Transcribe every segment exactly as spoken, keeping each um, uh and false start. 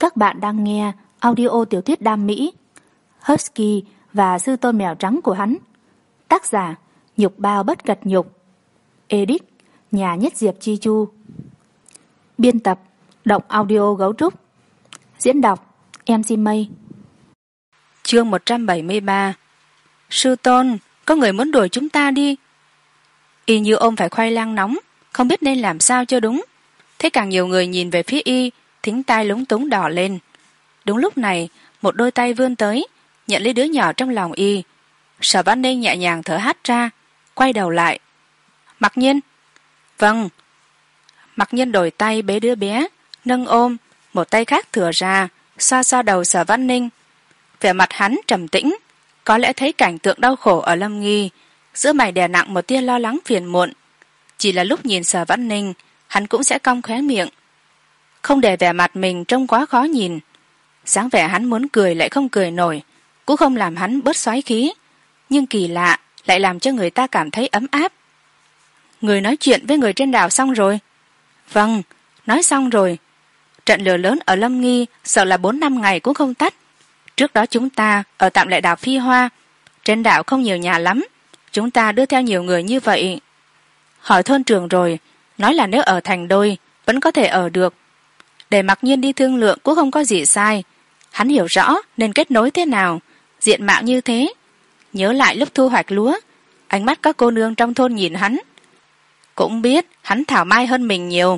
Các bạn đang nghe audio tiểu thuyết đam mỹ Husky và sư tôn mèo trắng của hắn. Tác giả Nhục Bao Bất Cật Nhục. Edit Nhà Nhất Diệp Chi Chu. Biên tập Động Audio Gấu Trúc. Diễn đọc em xê Mây. Chương một trăm bảy mươi ba. Sư tôn, có người muốn đuổi chúng ta đi. Y như ôm phải khoai lang nóng, không biết nên làm sao cho đúng. Thế càng nhiều người nhìn về phía Y, thính tai lúng túng đỏ lên. Đúng lúc này, một đôi tay vươn tới, nhận lấy đứa nhỏ trong lòng Y. Sở Văn Ninh nhẹ nhàng thở hắt ra, quay đầu lại. Mặc Nhiên. Vâng. Mặc Nhiên đổi tay bế đứa bé, nâng ôm, một tay khác thừa ra, xoa xoa đầu Sở Văn Ninh. Vẻ mặt hắn trầm tĩnh, có lẽ thấy cảnh tượng đau khổ ở Lâm Nghi, giữa mày đè nặng một tia lo lắng phiền muộn. Chỉ là lúc nhìn Sở Văn Ninh, hắn cũng sẽ cong khóe miệng, không để vẻ mặt mình trông quá khó nhìn. Dáng vẻ hắn muốn cười lại không cười nổi, cũng không làm hắn bớt xoáy khí, nhưng kỳ lạ lại làm cho người ta cảm thấy ấm áp. Người nói chuyện với người trên đảo xong rồi? Vâng, nói xong rồi. Trận lửa lớn ở Lâm Nghi sợ là bốn năm ngày cũng không tắt. Trước đó chúng ta ở tạm lại đảo Phi Hoa, trên đảo không nhiều nhà lắm, chúng ta đưa theo nhiều người như vậy. Hỏi thôn trưởng rồi, nói là nếu ở thành đôi vẫn có thể ở được. Để Mặc Nhiên đi thương lượng cũng không có gì sai. Hắn hiểu rõ nên kết nối thế nào, diện mạo như thế. Nhớ lại lúc thu hoạch lúa, ánh mắt các cô nương trong thôn nhìn hắn, cũng biết hắn thảo mai hơn mình nhiều.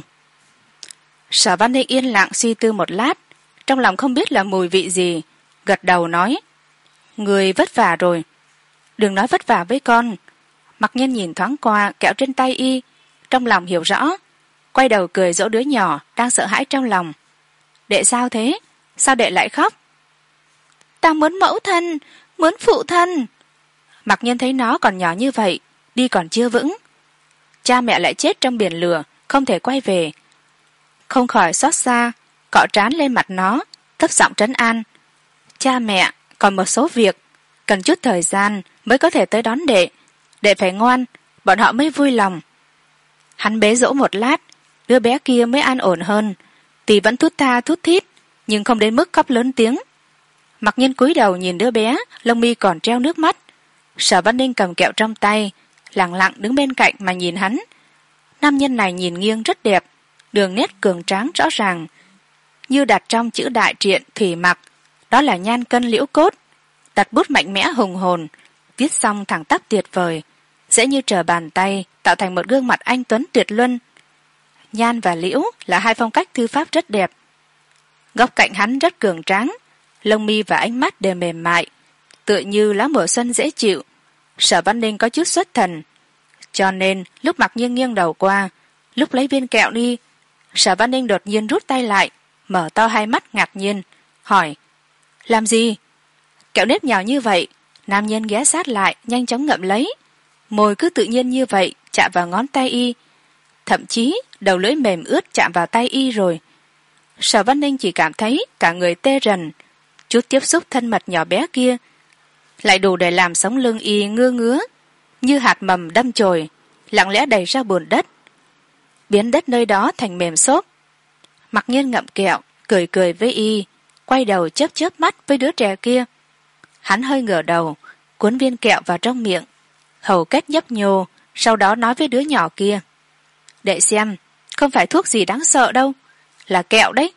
Sở Văn Ninh yên lặng suy tư một lát, trong lòng không biết là mùi vị gì, gật đầu nói: Người vất vả rồi. Đừng nói vất vả với con. Mặc Nhiên nhìn thoáng qua kẹo trên tay Y, trong lòng hiểu rõ, quay đầu cười dỗ đứa nhỏ đang sợ hãi trong lòng. Đệ sao thế? Sao đệ lại khóc? Ta muốn mẫu thân, muốn phụ thân. Mặc Nhiên thấy nó còn nhỏ như vậy, đi còn chưa vững. Cha mẹ lại chết trong biển lửa, không thể quay về. Không khỏi xót xa, cọ trán lên mặt nó, thấp giọng trấn an. Cha mẹ còn một số việc, cần chút thời gian mới có thể tới đón đệ. Đệ phải ngoan, bọn họ mới vui lòng. Hắn bế dỗ một lát, đứa bé kia mới an ổn hơn. Tì vẫn thút tha thút thít, nhưng không đến mức khóc lớn tiếng. Mặc Nhiên cúi đầu nhìn đứa bé, lông mi còn treo nước mắt. Sở Văn Ninh cầm kẹo trong tay, lặng lặng đứng bên cạnh mà nhìn hắn. Nam nhân này nhìn nghiêng rất đẹp, đường nét cường tráng rõ ràng, như đặt trong chữ đại truyện thủy mặc, đó là nhan cân liễu cốt. Đặt bút mạnh mẽ hùng hồn, viết xong thẳng tắp tuyệt vời, dễ như trở bàn tay, tạo thành một gương mặt anh tuấn tuyệt luân. Nhan và liễu là hai phong cách thư pháp rất đẹp. Góc cạnh hắn rất cường tráng, lông mi và ánh mắt đều mềm mại, tựa như lá mùa xuân dễ chịu. Sở Văn Ninh có chút xuất thần, cho nên lúc Mặc Nhiên nghiêng đầu qua, lúc lấy viên kẹo đi, Sở Văn Ninh đột nhiên rút tay lại, mở to hai mắt ngạc nhiên, hỏi: Làm gì? Kẹo nếp nhào như vậy. Nam nhân ghé sát lại, nhanh chóng ngậm lấy, môi cứ tự nhiên như vậy chạm vào ngón tay Y, thậm chí đầu lưỡi mềm ướt chạm vào tay Y rồi. Sở Văn Ninh chỉ cảm thấy cả người tê rần, chút tiếp xúc thân mật nhỏ bé kia lại đủ để làm sống lưng Y ngưa ngứa, như hạt mầm đâm chồi, lặng lẽ đầy ra bùn đất, biến đất nơi đó thành mềm xốp. Mặc Nhiên ngậm kẹo, cười cười với Y, quay đầu chớp chớp mắt với đứa trẻ kia. Hắn hơi ngửa đầu, cuốn viên kẹo vào trong miệng, hầu kết nhấp nhô, sau đó nói với đứa nhỏ kia: Đệ xem, không phải thuốc gì đáng sợ đâu, là kẹo đấy.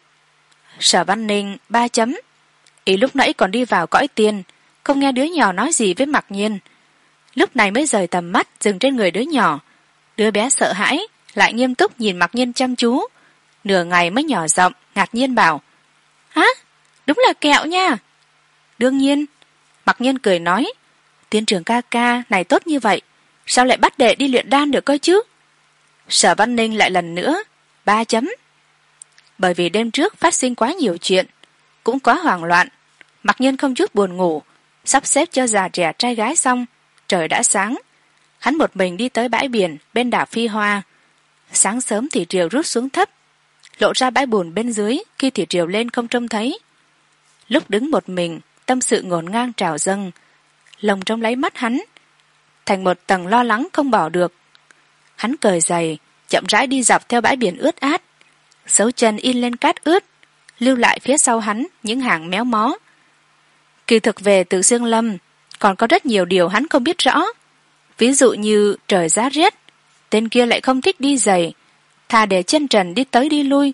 Sở Văn Ninh ba chấm. Ý lúc nãy còn đi vào cõi tiên, không nghe đứa nhỏ nói gì với Mặc Nhiên, lúc này mới rời tầm mắt dừng trên người đứa nhỏ. Đứa bé sợ hãi, lại nghiêm túc nhìn Mặc Nhiên chăm chú, nửa ngày mới nhỏ giọng ngạc nhiên bảo: Hả? Đúng là kẹo nha. Đương nhiên. Mặc Nhiên cười nói: Tiên trưởng ca ca này tốt như vậy, sao lại bắt đệ đi luyện đan được cơ chứ? Sở Văn Ninh lại lần nữa ba chấm. Bởi vì đêm trước phát sinh quá nhiều chuyện, cũng quá hoảng loạn, Mặc Nhiên không chút buồn ngủ, sắp xếp cho già trẻ trai gái xong, trời đã sáng. Hắn một mình đi tới bãi biển bên đảo Phi Hoa. Sáng sớm thủy triều rút xuống thấp, lộ ra bãi bùn bên dưới khi thủy triều lên không trông thấy. Lúc đứng một mình, tâm sự ngổn ngang trào dâng, lồng trong lấy mắt hắn thành một tầng lo lắng không bỏ được. Hắn cởi giày, chậm rãi đi dọc theo bãi biển ướt át, dấu chân in lên cát ướt, lưu lại phía sau hắn những hàng méo mó. Kỳ thực về Từ Xương Lâm còn có rất nhiều điều hắn không biết rõ. Ví dụ như trời giá rét, tên kia lại không thích đi giày, thà để chân trần đi tới đi lui.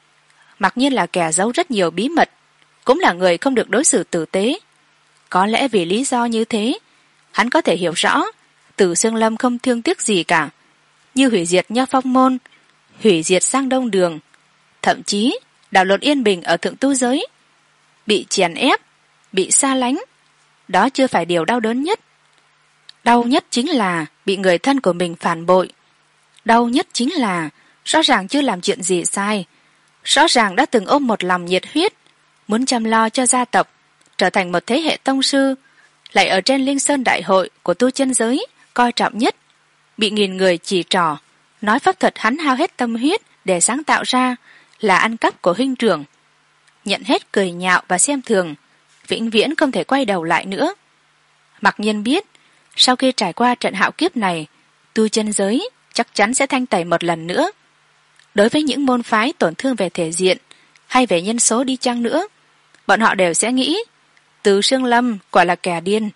Mặc nhiên là kẻ giấu rất nhiều bí mật, cũng là người không được đối xử tử tế. Có lẽ vì lý do như thế, hắn có thể hiểu rõ Từ Xương Lâm không thương tiếc gì cả, như hủy diệt Nho Phong Môn, hủy diệt Sang Đông Đường, thậm chí đảo lộn yên bình ở thượng tu giới. Bị chèn ép, bị xa lánh, đó chưa phải điều đau đớn nhất. Đau nhất chính là bị người thân của mình phản bội. Đau nhất chính là rõ ràng chưa làm chuyện gì sai, rõ ràng đã từng ôm một lòng nhiệt huyết, muốn chăm lo cho gia tộc, trở thành một thế hệ tông sư, lại ở trên Linh Sơn đại hội của tu chân giới coi trọng nhất, bị nghìn người chỉ trỏ, nói pháp thuật hắn hao hết tâm huyết để sáng tạo ra là ăn cắp của huynh trưởng, nhận hết cười nhạo và xem thường, vĩnh viễn không thể quay đầu lại nữa. Mặc nhiên biết sau khi trải qua trận hạo kiếp này, tu chân giới chắc chắn sẽ thanh tẩy một lần nữa. Đối với những môn phái tổn thương về thể diện hay về nhân số đi chăng nữa, bọn họ đều sẽ nghĩ Từ Xương Lâm quả là kẻ điên.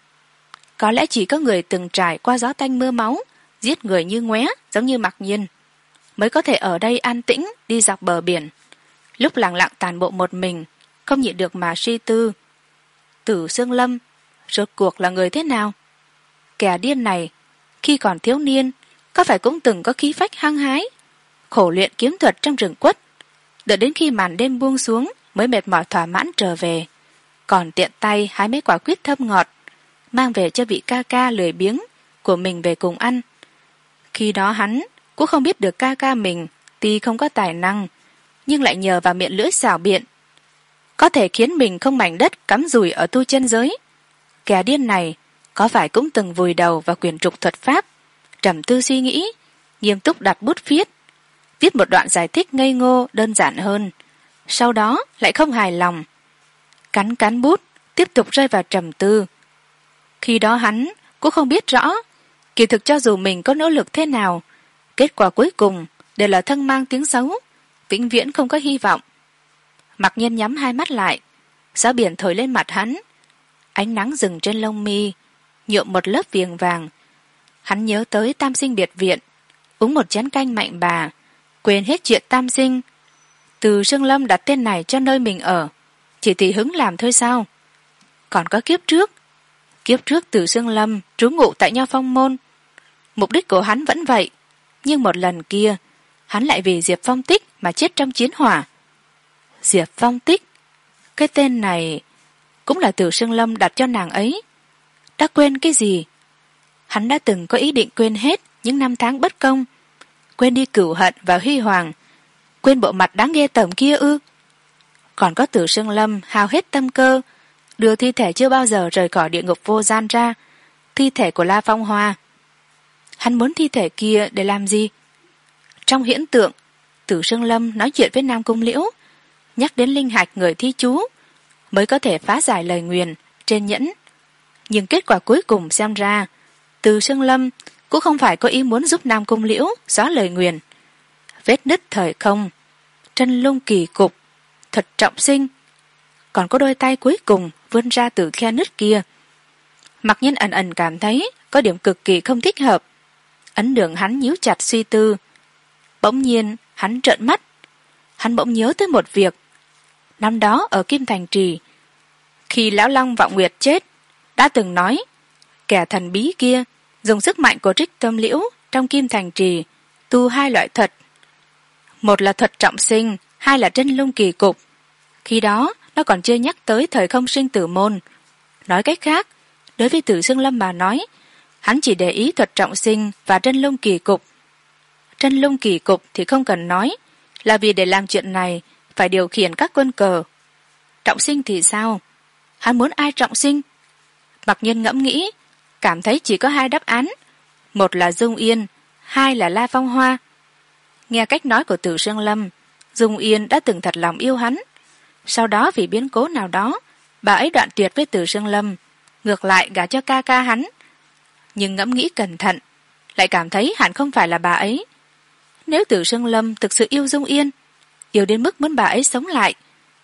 Có lẽ chỉ có người từng trải qua gió tanh mưa máu, giết người như ngoé giống như Mặc Nhiên, mới có thể ở đây an tĩnh đi dọc bờ biển, lúc lặng lặng tàn bộ một mình, không nhịn được mà suy tư. Từ Xương Lâm rốt cuộc là người thế nào? Kẻ điên này khi còn thiếu niên có phải cũng từng có khí phách hăng hái, khổ luyện kiếm thuật trong rừng quất, đợi đến khi màn đêm buông xuống mới mệt mỏi thỏa mãn trở về, còn tiện tay hái mấy quả quýt thơm ngọt mang về cho vị ca ca lười biếng của mình về cùng ăn. Khi đó hắn cũng không biết được ca ca mình tuy không có tài năng, nhưng lại nhờ vào miệng lưỡi xảo biện có thể khiến mình không mảnh đất cắm rủi ở tu chân giới. Kẻ điên này có phải cũng từng vùi đầu vào quyển trục thuật pháp, trầm tư suy nghĩ, nghiêm túc đặt bút viết viết một đoạn giải thích ngây ngô đơn giản hơn, sau đó lại không hài lòng, cắn cắn bút tiếp tục rơi vào trầm tư. Khi đó hắn cũng không biết rõ kỳ thực cho dù mình có nỗ lực thế nào, kết quả cuối cùng đều là thân mang tiếng xấu, vĩnh viễn không có hy vọng. Mặc Nhiên nhắm hai mắt lại, gió biển thổi lên mặt hắn, ánh nắng rừng trên lông mi nhuộm một lớp viền vàng. Hắn nhớ tới Tam Sinh biệt viện, uống một chén canh mạnh bà, quên hết chuyện Tam Sinh. Từ Xương Lâm đặt tên này cho nơi mình ở chỉ tùy hứng làm thôi sao? Còn có kiếp trước, kiếp trước Từ Xương Lâm trú ngụ tại Nho Phong Môn, mục đích của hắn vẫn vậy, nhưng một lần kia hắn lại vì Diệp Phong Tích mà chết trong chiến hỏa. Diệp Phong Tích, cái tên này cũng là Từ Xương Lâm đặt cho nàng ấy. Đã quên cái gì? Hắn đã từng có ý định quên hết những năm tháng bất công, quên đi cửu hận và huy hoàng, quên bộ mặt đáng ghê tởm kia ư? Còn có Từ Xương Lâm hao hết tâm cơ đưa thi thể chưa bao giờ rời khỏi địa ngục vô gian ra, thi thể của La Phong Hoa. Hắn muốn thi thể kia để làm gì? Trong huyễn tượng, Từ Xương Lâm nói chuyện với Nam Cung Liễu, nhắc đến linh hạch người thi chú mới có thể phá giải lời nguyền trên nhẫn. Nhưng kết quả cuối cùng xem ra Từ Xương Lâm cũng không phải có ý muốn giúp Nam Cung Liễu xóa lời nguyền. Vết nứt thời không, chân lung kỳ cục, thật trọng sinh, còn có đôi tay cuối cùng vươn ra từ khe nứt kia. Mặc Nhiên ẩn ẩn cảm thấy có điểm cực kỳ không thích hợp. Ấn đường hắn nhíu chặt suy tư. Bỗng nhiên hắn trợn mắt. Hắn bỗng nhớ tới một việc. Năm đó ở Kim Thành Trì, khi Lão Long Vọng Nguyệt chết, đã từng nói kẻ thần bí kia dùng sức mạnh của Trích Tâm Liễu trong Kim Thành Trì tu hai loại thuật, một là thuật trọng sinh, hai là chân lung kỳ cục. Khi đó nó còn chưa nhắc tới thời không sinh tử môn. Nói cách khác, đối với Từ Xương Lâm mà nói, hắn chỉ để ý thuật trọng sinh và chân lung kỳ cục. Chân lung kỳ cục thì không cần nói, là vì để làm chuyện này phải điều khiển các quân cờ. Trọng sinh thì sao? Hắn muốn ai trọng sinh? Mặc Nhiên ngẫm nghĩ, cảm thấy chỉ có hai đáp án, một là Dung Yên, hai là La Phong Hoa. Nghe cách nói của Từ Xương Lâm, Dung Yên đã từng thật lòng yêu hắn, sau đó vì biến cố nào đó bà ấy đoạn tuyệt với Từ Xương Lâm, ngược lại gả cho ca ca hắn. Nhưng ngẫm nghĩ cẩn thận, lại cảm thấy hẳn không phải là bà ấy. Nếu Từ Xương Lâm thực sự yêu Dung Yên, yêu đến mức muốn bà ấy sống lại,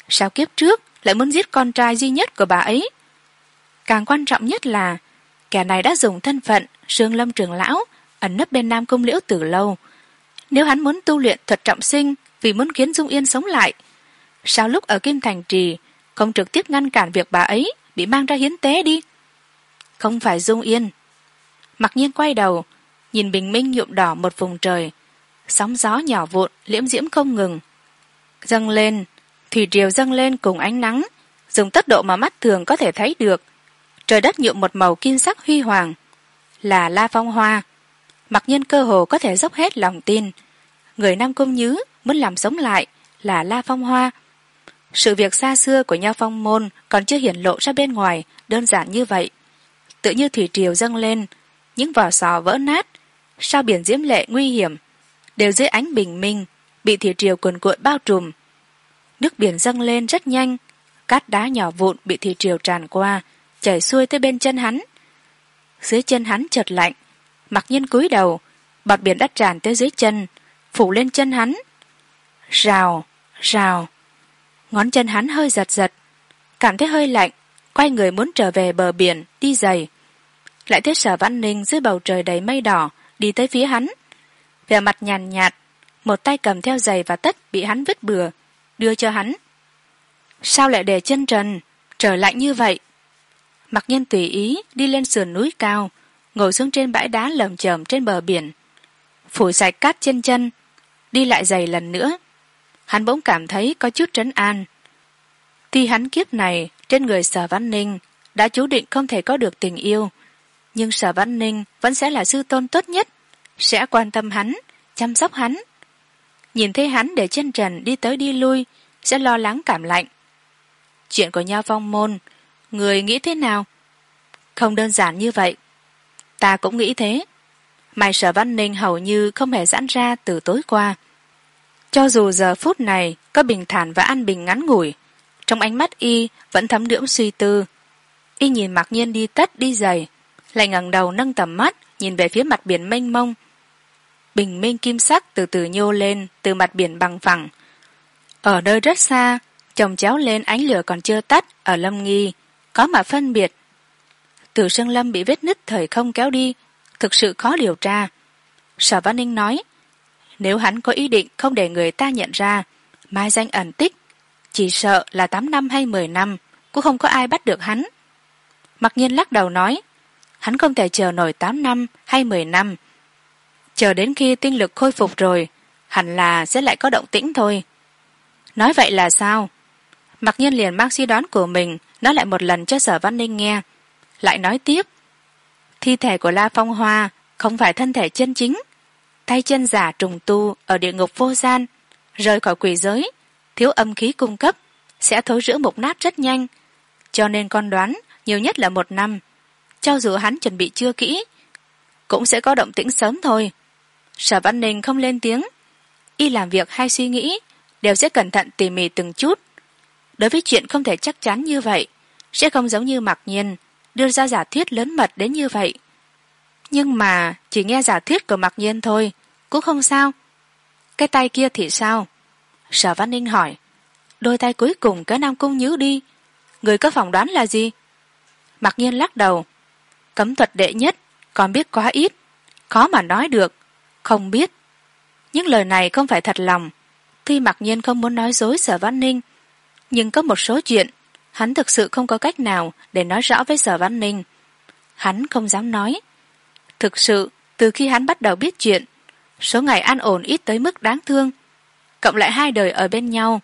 sao kiếp trước lại muốn giết con trai duy nhất của bà ấy? Càng quan trọng nhất là kẻ này đã dùng thân phận Sương Lâm trưởng lão ẩn nấp bên Nam Cung Liễu từ lâu. Nếu hắn muốn tu luyện thuật trọng sinh vì muốn khiến Dung Yên sống lại, sao lúc ở Kim Thành Trì không trực tiếp ngăn cản việc bà ấy bị mang ra hiến tế đi? Không phải Dung Yên. Mặc Nhiên quay đầu nhìn bình minh nhuộm đỏ một vùng trời, sóng gió nhỏ vụn liễm diễm không ngừng dâng lên, thủy triều dâng lên cùng ánh nắng dùng tốc độ mà mắt thường có thể thấy được. Trời đất nhuộm một màu kim sắc huy hoàng, là La Phong Hoa. Mặc Nhiên cơ hồ có thể dốc hết lòng tin người Nam Cung Nhứ muốn làm sống lại là La Phong Hoa. Sự việc xa xưa của Nho Phong môn còn chưa hiển lộ ra bên ngoài đơn giản như vậy. Tự như thủy triều dâng lên, những vỏ sò vỡ nát, sao biển diễm lệ nguy hiểm đều dưới ánh bình minh bị thủy triều cuồn cuộn bao trùm. Nước biển dâng lên rất nhanh, cát đá nhỏ vụn bị thủy triều tràn qua chảy xuôi tới bên chân hắn. Dưới chân hắn chợt lạnh, Mặc Nhiên cúi đầu, bọt biển đã tràn tới dưới chân, phủ lên chân hắn. Rào, rào. Ngón chân hắn hơi giật giật, cảm thấy hơi lạnh, quay người muốn trở về bờ biển đi giày. Lại thấy Sở Vãn Ninh dưới bầu trời đầy mây đỏ đi tới phía hắn, vẻ mặt nhàn nhạt, một tay cầm theo giày và tất bị hắn vứt bừa đưa cho hắn. Sao lại để chân trần, trời lạnh như vậy? Mặc Nhiên tùy ý đi lên sườn núi cao, ngồi xuống trên bãi đá lởm chởm trên bờ biển, phủi sạch cát trên chân, đi lại giày lần nữa. Hắn bỗng cảm thấy có chút trấn an. Tuy hắn kiếp này trên người Sở Vãn Ninh đã chú định không thể có được tình yêu, nhưng Sở Vãn Ninh vẫn sẽ là sư tôn tốt nhất, sẽ quan tâm hắn, chăm sóc hắn. Nhìn thấy hắn để chân trần đi tới đi lui, sẽ lo lắng cảm lạnh. Chuyện của Nho Phong môn, người nghĩ thế nào? Không đơn giản như vậy. Ta cũng nghĩ thế. Mày Sở Vãn Ninh hầu như không hề giãn ra từ tối qua. Cho dù giờ phút này có bình thản và an bình ngắn ngủi, trong ánh mắt y vẫn thấm đượm suy tư. Y nhìn Mặc Nhiên đi tất đi giày, lại ngẩng đầu nâng tầm mắt nhìn về phía mặt biển mênh mông. Bình minh kim sắc từ từ nhô lên từ mặt biển bằng phẳng. Ở nơi rất xa, chồng chéo lên ánh lửa còn chưa tắt ở Lâm Nghi, có mà phân biệt. Từ Sơn Lâm bị vết nứt thời không kéo đi, thực sự khó điều tra. Sở Vãn Ninh nói, nếu hắn có ý định không để người ta nhận ra, mai danh ẩn tích, chỉ sợ là tám năm hay mười năm cũng không có ai bắt được hắn. Mặc Nhiên lắc đầu nói, hắn không thể chờ nổi tám năm hay mười năm. Chờ đến khi tinh lực khôi phục rồi, hẳn là sẽ lại có động tĩnh thôi. Nói vậy là sao? Mặc Nhiên liền mang suy đoán của mình nói lại một lần cho Sở Vãn Ninh nghe, lại nói tiếp, thi thể của La Phong Hoa không phải thân thể chân chính, tay chân giả trùng tu ở địa ngục vô gian, rời khỏi quỷ giới, thiếu âm khí cung cấp, sẽ thối rữa mục nát rất nhanh, cho nên con đoán nhiều nhất là một năm. Cho dù hắn chuẩn bị chưa kỹ, cũng sẽ có động tĩnh sớm thôi. Sở Vãn Ninh không lên tiếng, y làm việc hay suy nghĩ đều sẽ cẩn thận tỉ mỉ từng chút. Đối với chuyện không thể chắc chắn như vậy, sẽ không giống như Mặc Nhiên đưa ra giả thuyết lớn mật đến như vậy. Nhưng mà chỉ nghe giả thuyết của Mặc Nhiên thôi cũng không sao. Cái tay kia thì sao? Sở Vãn Ninh hỏi. Đôi tay cuối cùng cái Nam Cung Nhứ đi, người có phỏng đoán là gì? Mặc Nhiên lắc đầu. Cấm thuật đệ nhất còn biết quá ít, khó mà nói được, không biết. Những lời này không phải thật lòng. Tuy Mặc Nhiên không muốn nói dối Sở Vãn Ninh, nhưng có một số chuyện hắn thực sự không có cách nào để nói rõ với Sở Vãn Ninh. Hắn không dám nói. Thực sự từ khi hắn bắt đầu biết chuyện, số ngày an ổn ít tới mức đáng thương, cộng lại hai đời ở bên nhau,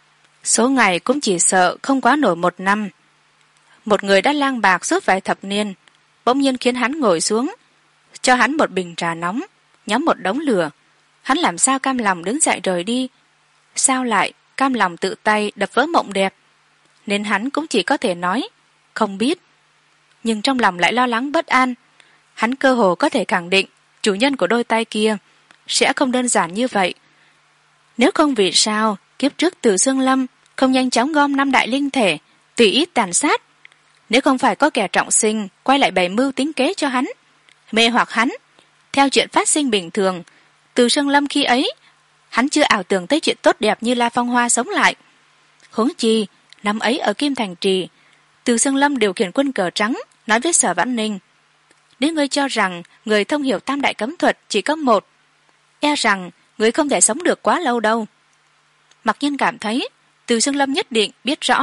số ngày cũng chỉ sợ không quá nổi một năm. Một người đã lang bạc suốt vài thập niên bỗng nhiên khiến hắn ngồi xuống, cho hắn một bình trà nóng, nhóm một đống lửa. Hắn làm sao cam lòng đứng dậy rời đi? Sao lại cam lòng tự tay đập vỡ mộng đẹp? Nên hắn cũng chỉ có thể nói không biết, nhưng trong lòng lại lo lắng bất an. Hắn cơ hồ có thể khẳng định chủ nhân của đôi tay kia sẽ không đơn giản như vậy. Nếu không vì sao kiếp trước Từ Xương Lâm không nhanh chóng gom năm đại linh thể tùy ý tàn sát? Nếu không phải có kẻ trọng sinh quay lại bày mưu tính kế cho hắn, mê hoặc hắn, theo chuyện phát sinh bình thường, Từ Xương Lâm khi ấy hắn chưa ảo tưởng tới chuyện tốt đẹp như La Phong Hoa sống lại. Huống chi năm ấy ở Kim Thành Trì, Từ Xương Lâm điều khiển quân cờ trắng nói với Sở Vãn Ninh: nếu ngươi cho rằng người thông hiểu tam đại cấm thuật chỉ có một, e rằng ngươi không thể sống được quá lâu đâu. Mặc nhiên cảm thấy Từ Xương Lâm nhất định biết rõ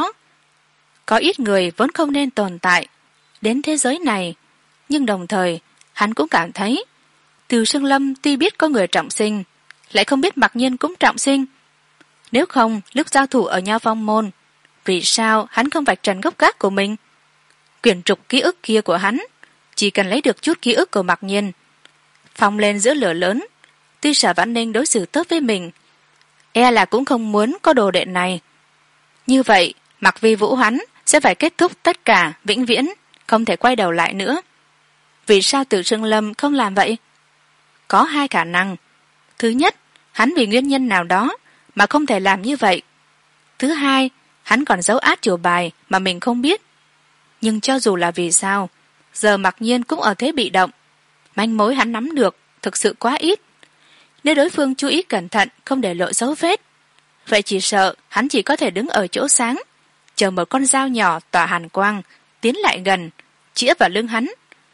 có ít người vốn không nên tồn tại đến thế giới này, nhưng đồng thời hắn cũng cảm thấy Từ Xương Lâm tuy biết có người trọng sinh, lại không biết Mặc nhiên cũng trọng sinh. Nếu không, lúc giao thủ ở Nho Phong Môn, vì sao hắn không vạch trần gốc gác của mình? Quyển trục ký ức kia của hắn, chỉ cần lấy được chút ký ức của Mặc nhiên, phóng lên giữa lửa lớn. Tuy Sở Vãn Ninh đối xử tốt với mình, e là cũng không muốn có đồ đệ này. Như vậy, Mặc Vi Vũ hắn sẽ phải kết thúc tất cả vĩnh viễn, không thể quay đầu lại nữa. Vì sao Từ Xương Lâm không làm vậy? Có hai khả năng. Thứ nhất, hắn vì nguyên nhân nào đó mà không thể làm như vậy. Thứ hai, hắn còn giấu át chủ bài mà mình không biết. Nhưng cho dù là vì sao, giờ Mặc nhiên cũng ở thế bị động. Manh mối hắn nắm được thực sự quá ít. Nếu đối phương chú ý cẩn thận không để lộ dấu vết, vậy chỉ sợ hắn chỉ có thể đứng ở chỗ sáng, chờ một con dao nhỏ tỏa hàn quang tiến lại gần, chĩa vào lưng hắn.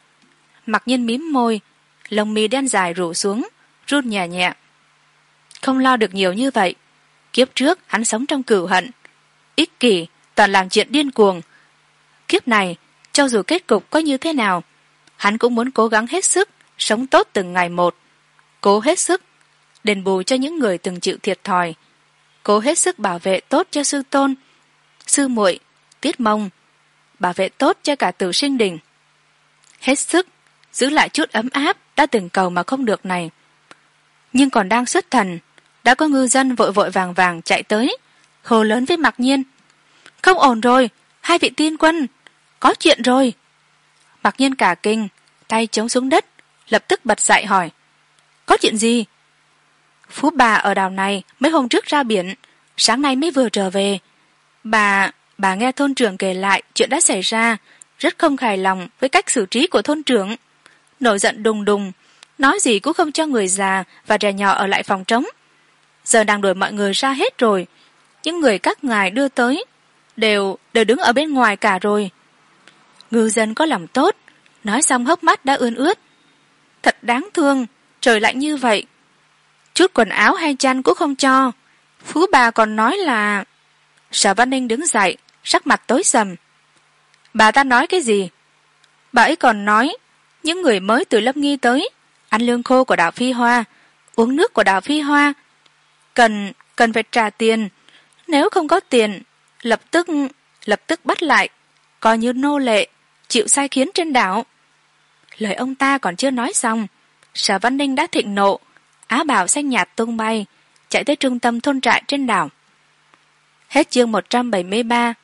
Mặc nhiên mím môi, lông mi đen dài rủ xuống, run nhẹ nhẹ. Không lo được nhiều như vậy. Kiếp trước hắn sống trong cửu hận, ích kỷ, toàn làm chuyện điên cuồng. Kiếp này, cho dù kết cục có như thế nào, hắn cũng muốn cố gắng hết sức sống tốt từng ngày một, cố hết sức đền bù cho những người từng chịu thiệt thòi, cố hết sức bảo vệ tốt cho sư tôn, sư muội, Tiết Mông, bảo vệ tốt cho cả Tử Sinh Đình, hết sức giữ lại chút ấm áp đã từng cầu mà không được này. Nhưng còn đang xuất thần, đã có ngư dân vội vội vàng vàng chạy tới, hô lớn với Mặc nhiên: không ổn rồi, hai vị tiên quân, có chuyện rồi. Mặc nhiên cả kinh, tay chống xuống đất, lập tức bật dậy hỏi: có chuyện gì? Phú bà ở đảo này mấy hôm trước ra biển, sáng nay mới vừa trở về. Bà, bà nghe thôn trưởng kể lại chuyện đã xảy ra, rất không hài lòng với cách xử trí của thôn trưởng. Nổi giận đùng đùng, nói gì cũng không cho người già và trẻ nhỏ ở lại phòng trống. Giờ đang đuổi mọi người ra hết rồi, những người các ngài đưa tới đều đều đứng ở bên ngoài cả rồi. Ngư dân có lòng tốt, nói xong hốc mắt đã ươn ướt. Thật đáng thương, trời lạnh như vậy, chút quần áo hay chăn cũng không cho. Phú bà còn nói là... Sở Văn Ninh đứng dậy, sắc mặt tối sầm. Bà ta nói cái gì? Bà ấy còn nói những người mới từ Lâm Nghi tới, ăn lương khô của đảo Phi Hoa, uống nước của đảo Phi Hoa, cần cần phải trả tiền. Nếu không có tiền, lập tức lập tức bắt lại, coi như nô lệ, chịu sai khiến trên đảo. Lời ông ta còn chưa nói xong, Sở Văn Ninh đã thịnh nộ, áo bào xanh nhạt tung bay, chạy tới trung tâm thôn trại trên đảo. Hết chương một trăm bảy mươi ba.